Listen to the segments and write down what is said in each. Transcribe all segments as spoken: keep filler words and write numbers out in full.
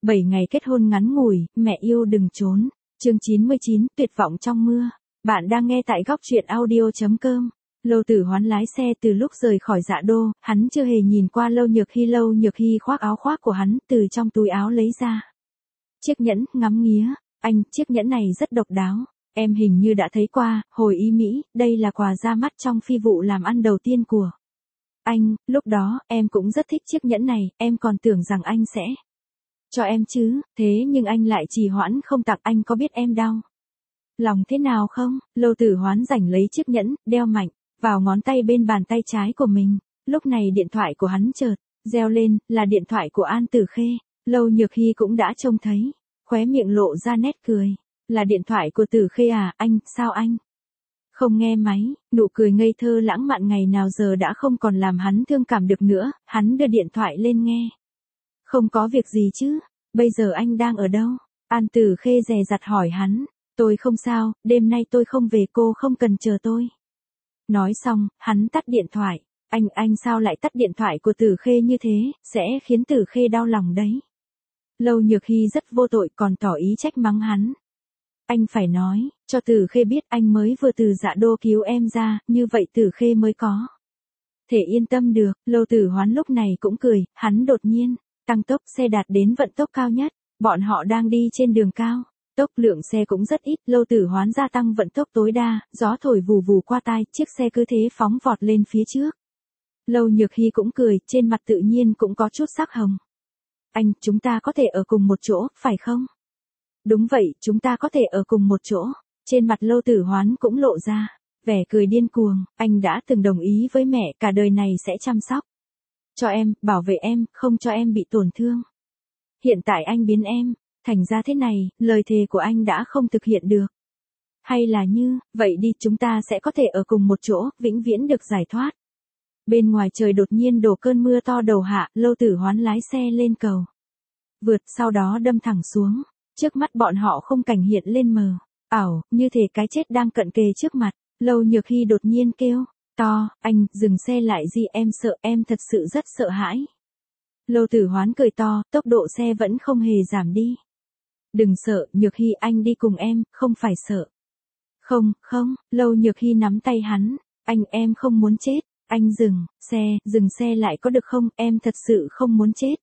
bảy ngày kết hôn ngắn ngủi, mẹ yêu đừng trốn. Chương chín mươi chín, tuyệt vọng trong mưa. Bạn đang nghe tại góc truyện audio chấm com. Lâu Tử Hoán lái xe từ lúc rời khỏi Dạ Đô, hắn chưa hề nhìn qua Lâu Nhược Hy. Lâu Nhược Hy khoác áo khoác của hắn, từ trong túi áo lấy ra chiếc nhẫn, ngắm nghía. Anh, chiếc nhẫn này rất độc đáo. Em hình như đã thấy qua, hồi y Mỹ, đây là quà ra mắt trong phi vụ làm ăn đầu tiên của anh. Lúc đó, em cũng rất thích chiếc nhẫn này, em còn tưởng rằng anh sẽ cho em chứ, thế nhưng anh lại trì hoãn không tặng. Anh có biết em đau lòng thế nào không? Lâu Tử Hoán giành lấy chiếc nhẫn, đeo mạnh vào ngón tay bên bàn tay trái của mình. Lúc này điện thoại của hắn chợt reo lên, là điện thoại của An Tử Khê. Lâu Nhược Hy cũng đã trông thấy, khóe miệng lộ ra nét cười. Là điện thoại của Tử Khê à? Anh, sao anh không nghe máy? Nụ cười ngây thơ lãng mạn ngày nào giờ đã không còn làm hắn thương cảm được nữa. Hắn đưa điện thoại lên nghe. Không có việc gì chứ? Bây giờ anh đang ở đâu? An Tử Khê dè dặt hỏi hắn. Tôi không sao, đêm nay tôi không về, cô không cần chờ tôi. Nói xong, hắn tắt điện thoại. Anh, anh sao lại tắt điện thoại của Tử Khê như thế, sẽ khiến Tử Khê đau lòng đấy. Lâu Nhược Hy rất vô tội, còn tỏ ý trách mắng hắn. Anh phải nói cho Tử Khê biết anh mới vừa từ Dạ Đô cứu em ra, như vậy Tử Khê mới có thể yên tâm được. Lâu Tử Hoán lúc này cũng cười, hắn đột nhiên tăng tốc, xe đạt đến vận tốc cao nhất. Bọn họ đang đi trên đường cao tốc, lượng xe cũng rất ít. Lâu Tử Hoán gia tăng vận tốc tối đa, gió thổi vù vù qua tai, chiếc xe cứ thế phóng vọt lên phía trước. Lâu Nhược Hy cũng cười, trên mặt tự nhiên cũng có chút sắc hồng. Anh, chúng ta có thể ở cùng một chỗ, phải không? Đúng vậy, chúng ta có thể ở cùng một chỗ. Trên mặt Lâu Tử Hoán cũng lộ ra vẻ cười điên cuồng. Anh đã từng đồng ý với mẹ cả đời này sẽ chăm sóc cho em, bảo vệ em, không cho em bị tổn thương. Hiện tại anh biến em thành ra thế này, lời thề của anh đã không thực hiện được. Hay là như vậy đi, chúng ta sẽ có thể ở cùng một chỗ, vĩnh viễn được giải thoát. Bên ngoài trời đột nhiên đổ cơn mưa to đầu hạ. Lâu Tử Hoán lái xe lên cầu vượt, sau đó đâm thẳng xuống. Trước mắt bọn họ khung cảnh hiện lên mờ ảo, như thể cái chết đang cận kề trước mặt. Lâu Nhược Hy đột nhiên kêu to, anh, dừng xe lại gì, em sợ, em thật sự rất sợ hãi. Lâu Tử Hoán cười to, tốc độ xe vẫn không hề giảm đi. Đừng sợ, Nhược Hy, anh đi cùng em, không phải sợ. Không, không. Lâu Nhược Hy nắm tay hắn. Anh, em không muốn chết. Anh dừng xe, dừng xe lại có được không, em thật sự không muốn chết.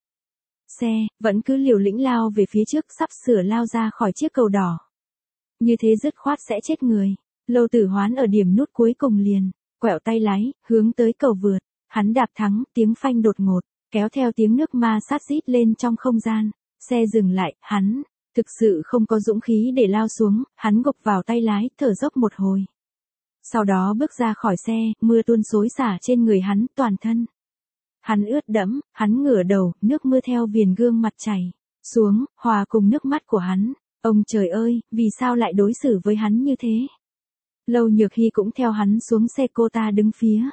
Xe vẫn cứ liều lĩnh lao về phía trước, sắp sửa lao ra khỏi chiếc cầu đỏ. Như thế dứt khoát sẽ chết người. Lâu Tử Hoán ở điểm nút cuối cùng liền quẹo tay lái, hướng tới cầu vượt. Hắn đạp thắng, tiếng phanh đột ngột kéo theo tiếng nước ma sát rít lên trong không gian. Xe dừng lại, hắn thực sự không có dũng khí để lao xuống. Hắn gục vào tay lái, thở dốc một hồi. Sau đó bước ra khỏi xe, mưa tuôn xối xả trên người hắn, toàn thân hắn ướt đẫm. Hắn ngửa đầu, nước mưa theo viền gương mặt chảy xuống, hòa cùng nước mắt của hắn. Ông trời ơi, vì sao lại đối xử với hắn như thế? Lâu Nhược Hy cũng theo hắn xuống xe, cô ta đứng phía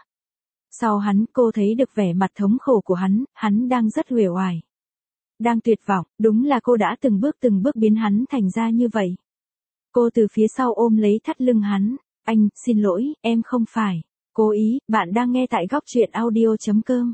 sau hắn. Cô thấy được vẻ mặt thống khổ của hắn, hắn đang rất uể oải, đang tuyệt vọng. Đúng là cô đã từng bước từng bước biến hắn thành ra như vậy. Cô từ phía sau ôm lấy thắt lưng hắn. Anh, xin lỗi, em không phải cố ý. Bạn đang nghe tại góc truyện audio chấm com.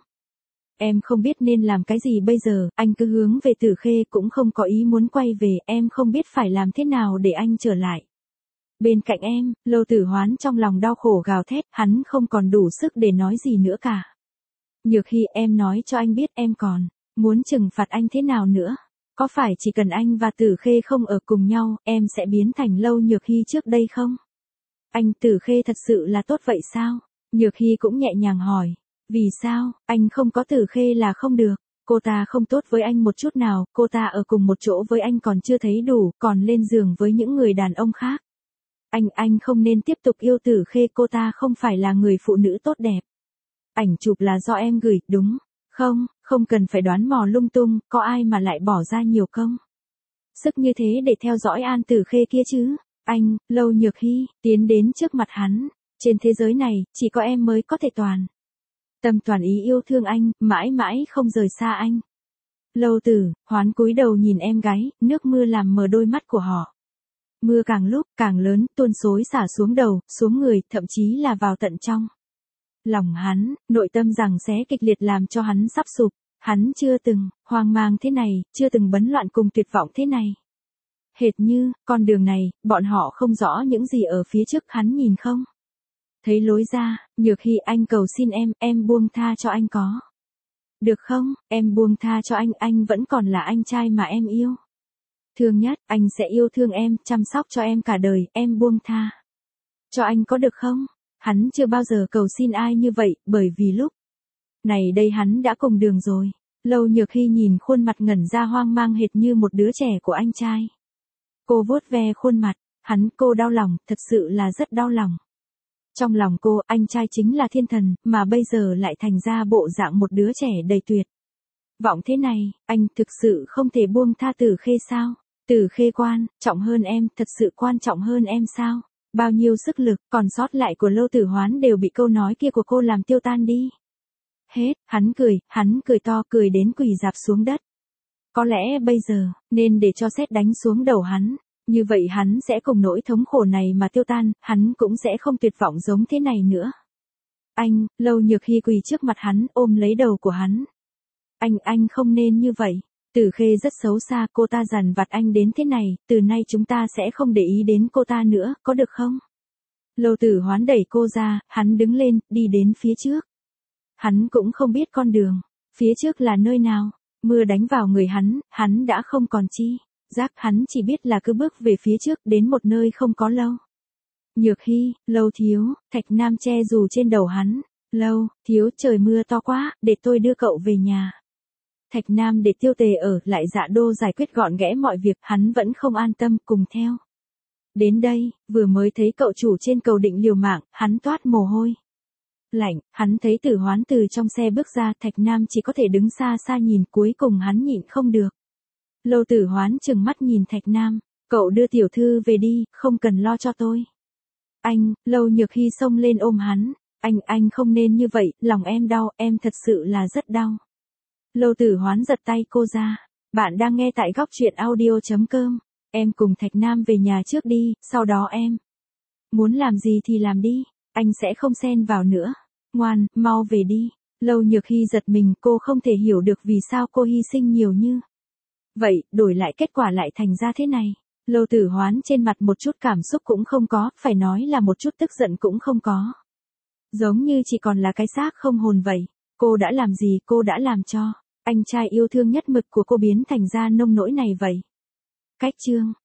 Em không biết nên làm cái gì bây giờ. Anh cứ hướng về Tử Khê, cũng không có ý muốn quay về. Em không biết phải làm thế nào để anh trở lại bên cạnh em. Lâu Tử Hoán trong lòng đau khổ gào thét, hắn không còn đủ sức để nói gì nữa cả. Nhược Hy, em nói cho anh biết em còn muốn trừng phạt anh thế nào nữa. Có phải chỉ cần anh và Tử Khê không ở cùng nhau, em sẽ biến thành Lâu Nhược Hy trước đây không? Anh, Tử Khê thật sự là tốt vậy sao? Nhược Hy cũng nhẹ nhàng hỏi. Vì sao, anh không có Tử Khê là không được? Cô ta không tốt với anh một chút nào, cô ta ở cùng một chỗ với anh còn chưa thấy đủ, còn lên giường với những người đàn ông khác. Anh, anh không nên tiếp tục yêu Tử Khê, cô ta không phải là người phụ nữ tốt đẹp. Ảnh chụp là do em gửi, đúng không? Không cần phải đoán mò lung tung, có ai mà lại bỏ ra nhiều công sức như thế để theo dõi An Tử Khê kia chứ? Anh, Lâu Nhược Hy tiến đến trước mặt hắn. Trên thế giới này, chỉ có em mới có thể toàn tâm toàn ý yêu thương anh, mãi mãi không rời xa anh. Lâu Tử Hoán cúi đầu nhìn em gái, nước mưa làm mờ đôi mắt của họ. Mưa càng lúc càng lớn, tuôn xối xả xuống đầu, xuống người, thậm chí là vào tận trong lòng hắn. Nội tâm giằng xé kịch liệt làm cho hắn sắp sụp. Hắn chưa từng, hoang mang thế này, chưa từng bấn loạn cùng tuyệt vọng thế này. Hệt như, con đường này, bọn họ không rõ những gì ở phía trước hắn nhìn không. Thấy lối ra, Nhược Hy anh cầu xin em, em buông tha cho anh có. Được không, em buông tha cho anh, anh vẫn còn là anh trai mà em yêu. Thương nhất, anh sẽ yêu thương em, chăm sóc cho em cả đời, em buông tha. Cho anh có được không? Hắn chưa bao giờ cầu xin ai như vậy, bởi vì lúc này đây hắn đã cùng đường rồi. Lâu Nhược Hy nhìn khuôn mặt ngẩn ra hoang mang hệt như một đứa trẻ của anh trai. Cô vuốt ve khuôn mặt, hắn, cô đau lòng, thật sự là rất đau lòng. Trong lòng cô, anh trai chính là thiên thần, mà bây giờ lại thành ra bộ dạng một đứa trẻ đầy tuyệt vọng thế này, anh thực sự không thể buông tha Tử Khê sao? Tử Khê quan trọng hơn em, thật sự quan trọng hơn em sao? Bao nhiêu sức lực còn sót lại của Lâu Tử Hoán đều bị câu nói kia của cô làm tiêu tan đi. Hết, hắn cười, hắn cười to, cười đến quỳ rạp xuống đất. Có lẽ bây giờ, nên để cho sét đánh xuống đầu hắn. Như vậy hắn sẽ cùng nỗi thống khổ này mà tiêu tan, hắn cũng sẽ không tuyệt vọng giống thế này nữa. Anh, Lâu Nhược Hy quỳ trước mặt hắn, ôm lấy đầu của hắn. Anh, anh không nên như vậy. Tử Khê rất xấu xa, cô ta dằn vặt anh đến thế này, từ nay chúng ta sẽ không để ý đến cô ta nữa, có được không? Lâu Tử Hoán đẩy cô ra, hắn đứng lên, đi đến phía trước. Hắn cũng không biết con đường, phía trước là nơi nào, mưa đánh vào người hắn, hắn đã không còn chi. Giác hắn chỉ biết là cứ bước về phía trước đến một nơi không có Lâu Nhược Hy, Lâu thiếu, Thạch Nam che dù trên đầu hắn. Lâu thiếu, trời mưa to quá, để tôi đưa cậu về nhà. Thạch Nam để Tiêu Tề ở lại Dạ Đô giải quyết gọn ghẽ mọi việc, hắn vẫn không an tâm cùng theo. Đến đây, vừa mới thấy cậu chủ trên cầu định liều mạng, hắn toát mồ hôi lạnh, hắn thấy Tử Hoán từ trong xe bước ra, Thạch Nam chỉ có thể đứng xa xa nhìn, cuối cùng hắn nhịn không được. Lâu Tử Hoán trừng mắt nhìn Thạch Nam, cậu đưa tiểu thư về đi, không cần lo cho tôi. Anh, Lâu Nhược Hy xông lên ôm hắn, anh, anh không nên như vậy, lòng em đau, em thật sự là rất đau. Lâu Tử Hoán giật tay cô ra, bạn đang nghe tại góc truyện audio chấm com, em cùng Thạch Nam về nhà trước đi, sau đó em muốn làm gì thì làm đi, anh sẽ không xen vào nữa, ngoan, mau về đi. Lâu Nhược Hy giật mình, cô không thể hiểu được vì sao cô hy sinh nhiều như vậy, đổi lại kết quả lại thành ra thế này. Lâu Tử Hoán trên mặt một chút cảm xúc cũng không có, phải nói là một chút tức giận cũng không có. Giống như chỉ còn là cái xác không hồn vậy. Cô đã làm gì, cô đã làm cho anh trai yêu thương nhất mực của cô biến thành ra nông nỗi này vậy. Cách chương